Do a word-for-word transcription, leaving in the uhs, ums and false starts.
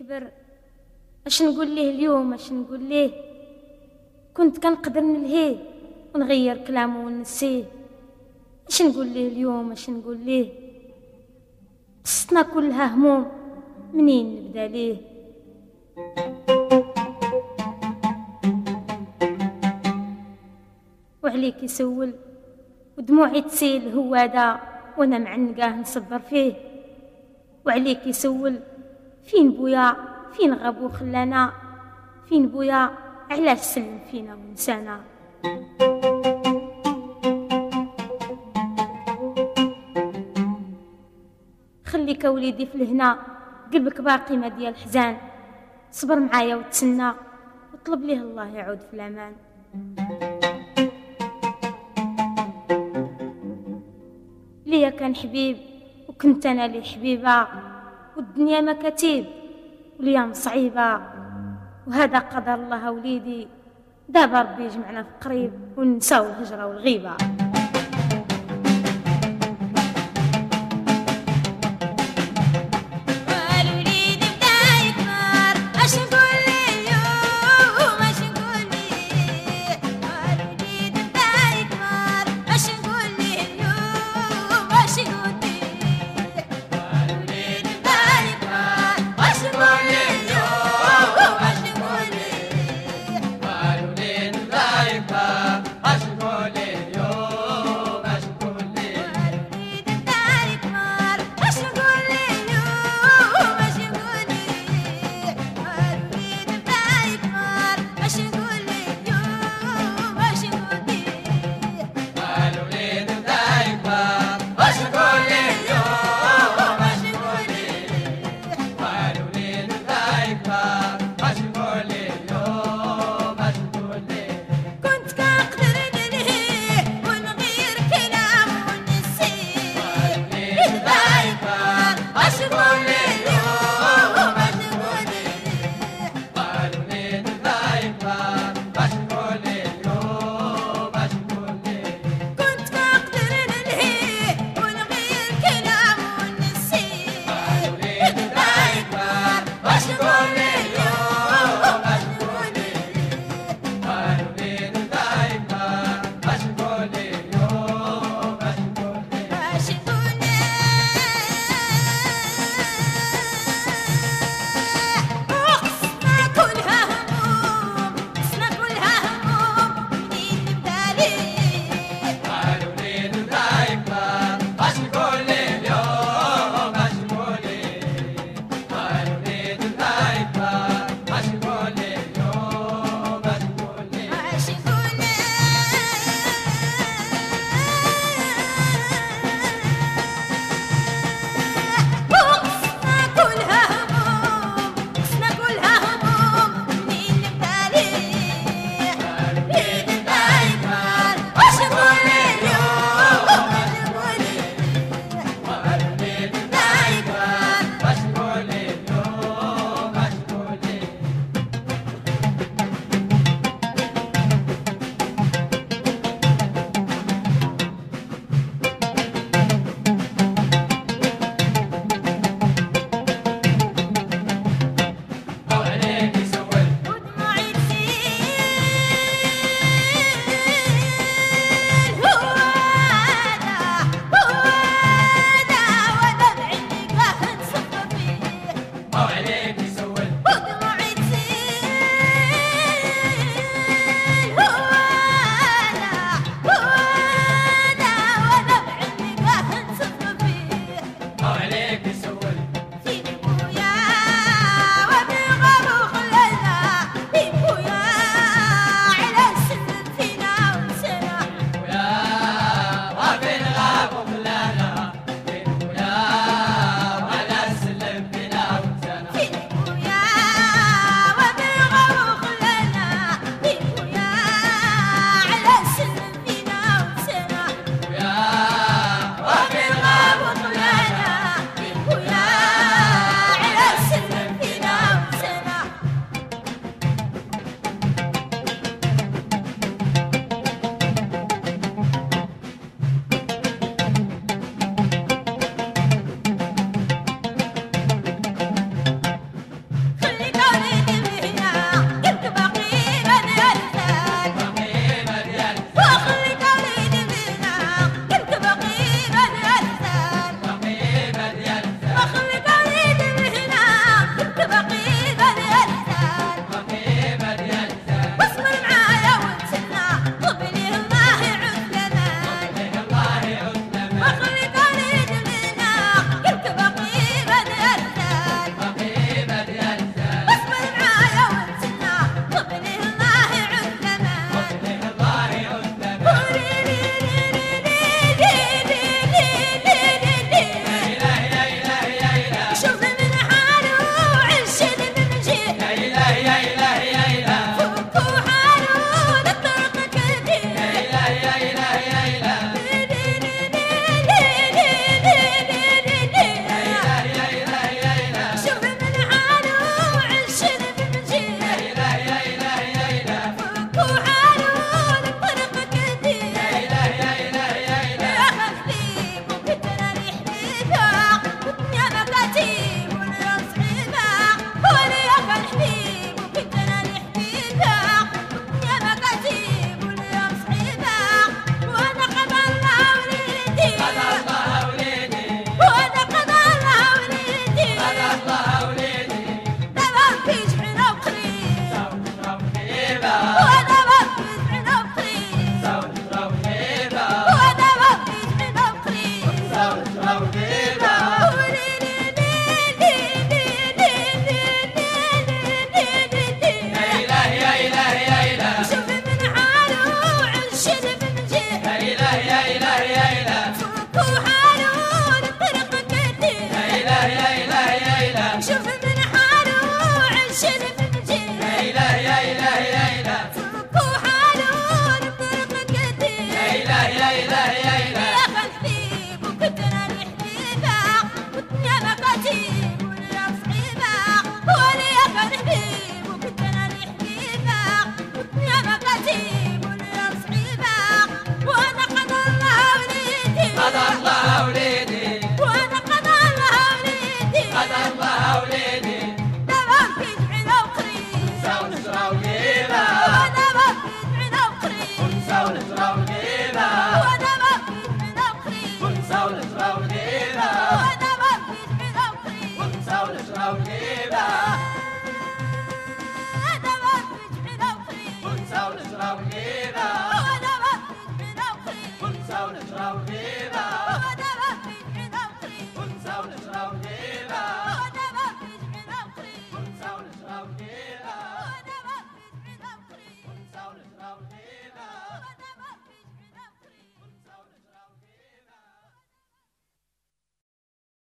كبر اش نقول ليه اليوم، اش نقول ليه؟ كنت كنقدر نلهيه ونغير كلامه ونسيه. اش نقول ليه اليوم، اش نقول ليه؟ قصتنا كلها هموم، منين نبدا ليه؟ وعليك يسول ودموعي تسيل هو دا وانا معنقاه نصبر فيه. وعليك يسول فين بويا، فين غابو خلانا، فين بويا علاش سلم فينا ونسانا. خليك وليدي في الهنا، قلبك باقي ما ديال الحزان، صبر معايا وتسنى وطلب ليه الله يعود في الامان. ليا كان حبيب وكنت انا لي حبيبه، والدنيا مكاتيب والايام صعيبه، وهذا قدر الله وليدي، دابا ربي يجمعنا في قريب وننساو الهجره والغيبه. Yo ونجرى ونغيبة دابا رجعنا وخير ونسى ونجرى ونغيبة ودابا رجعنا وخير ونسى ونجرى ونغيبة